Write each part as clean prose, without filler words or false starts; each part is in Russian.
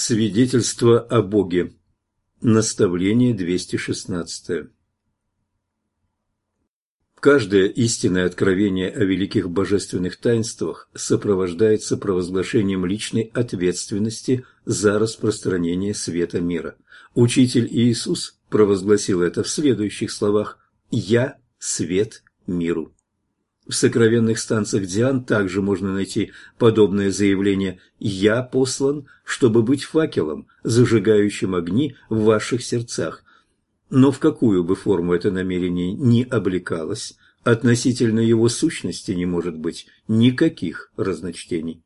Свидетельство о Боге. Наставление 216. Каждое истинное откровение о великих божественных таинствах сопровождается провозглашением личной ответственности за распространение света мира. Учитель Иисус провозгласил это в следующих словах: «Я – свет миру». В сокровенных станциях Дзян также можно найти подобное заявление: «Я послан, чтобы быть факелом, зажигающим огни в ваших сердцах». Но в какую бы форму это намерение ни облекалось, относительно его сущности не может быть никаких разночтений.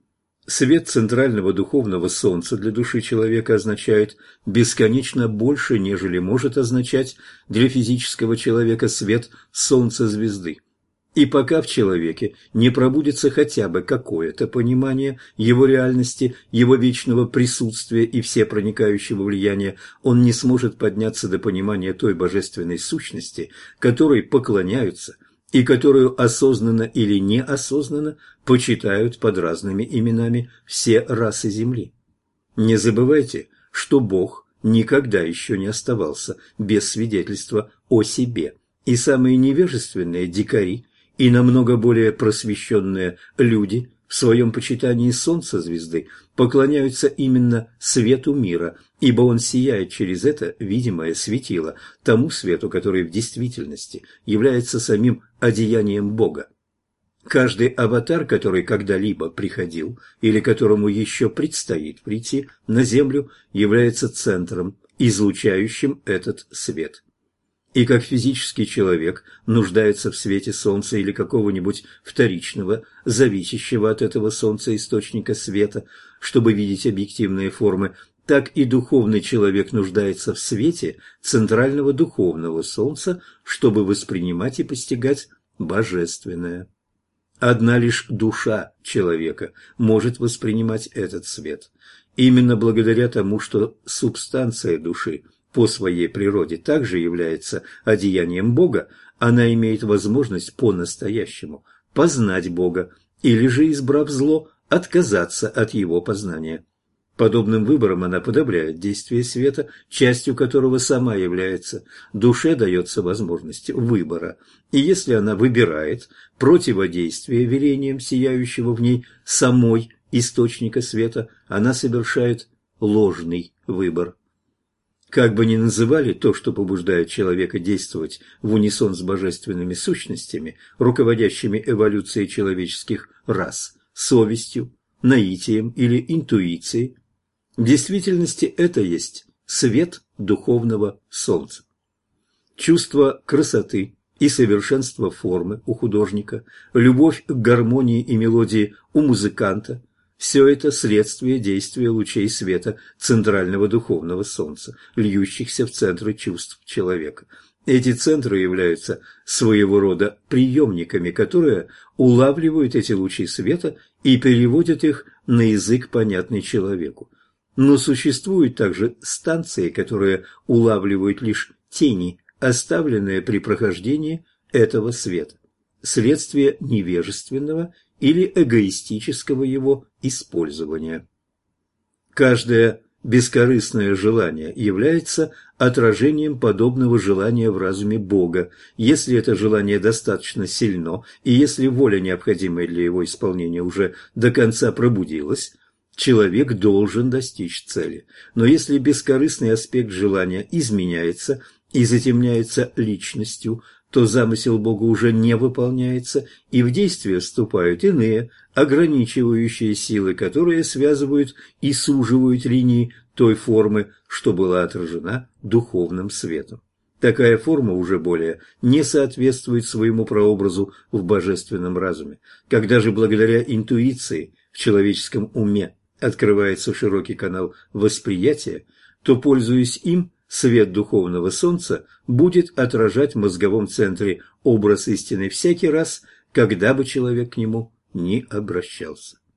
Свет центрального духовного солнца для души человека означает бесконечно больше, нежели может означать для физического человека свет солнца-звезды. И пока в человеке не пробудется хотя бы какое-то понимание его реальности, его вечного присутствия и всепроникающего влияния, он не сможет подняться до понимания той божественной сущности, которой поклоняются и которую осознанно или неосознанно почитают под разными именами все расы Земли. Не забывайте, что Бог никогда еще не оставался без свидетельства о себе, и самые невежественные дикари и намного более просвещенные люди в своем почитании солнца-звезды поклоняются именно свету мира, ибо он сияет через это видимое светило, тому свету, который в действительности является самим одеянием Бога. Каждый аватар, который когда-либо приходил или которому еще предстоит прийти на Землю, является центром, излучающим этот свет. И как физический человек нуждается в свете солнца или какого-нибудь вторичного, зависящего от этого солнца источника света, чтобы видеть объективные формы, так и духовный человек нуждается в свете центрального духовного солнца, чтобы воспринимать и постигать божественное. Одна лишь душа человека может воспринимать этот свет. Именно благодаря тому, что субстанция души по своей природе также является одеянием Бога, она имеет возможность по-настоящему познать Бога или же, избрав зло, отказаться от его познания. Подобным выбором она подавляет действие света, частью которого сама является. Душе дается возможность выбора, и если она выбирает противодействие велениям сияющего в ней самой источника света, она совершает ложный выбор. Как бы ни называли то, что побуждает человека действовать в унисон с божественными сущностями, руководящими эволюцией человеческих рас, совестью, наитием или интуицией, в действительности это есть свет духовного солнца. Чувство красоты и совершенства формы у художника, любовь к гармонии и мелодии у музыканта – все это следствие действия лучей света центрального духовного солнца, льющихся в центры чувств человека. Эти центры являются своего рода приемниками, которые улавливают эти лучи света и переводят их на язык, понятный человеку. Но существуют также станции, которые улавливают лишь тени, оставленные при прохождении этого света, следствие невежественного или эгоистического его использования. Каждое бескорыстное желание является отражением подобного желания в разуме Бога. Если это желание достаточно сильно, и если воля, необходимая для его исполнения, уже до конца пробудилась, человек должен достичь цели. Но если бескорыстный аспект желания изменяется и затемняется личностью, то замысел Бога уже не выполняется, и в действие вступают иные, ограничивающие силы, которые связывают и суживают линии той формы, что была отражена духовным светом. Такая форма уже более не соответствует своему прообразу в божественном разуме. Когда же благодаря интуиции в человеческом уме открывается широкий канал восприятия, то, пользуясь им, свет духовного солнца будет отражать в мозговом центре образ истины всякий раз, когда бы человек к нему ни обращался.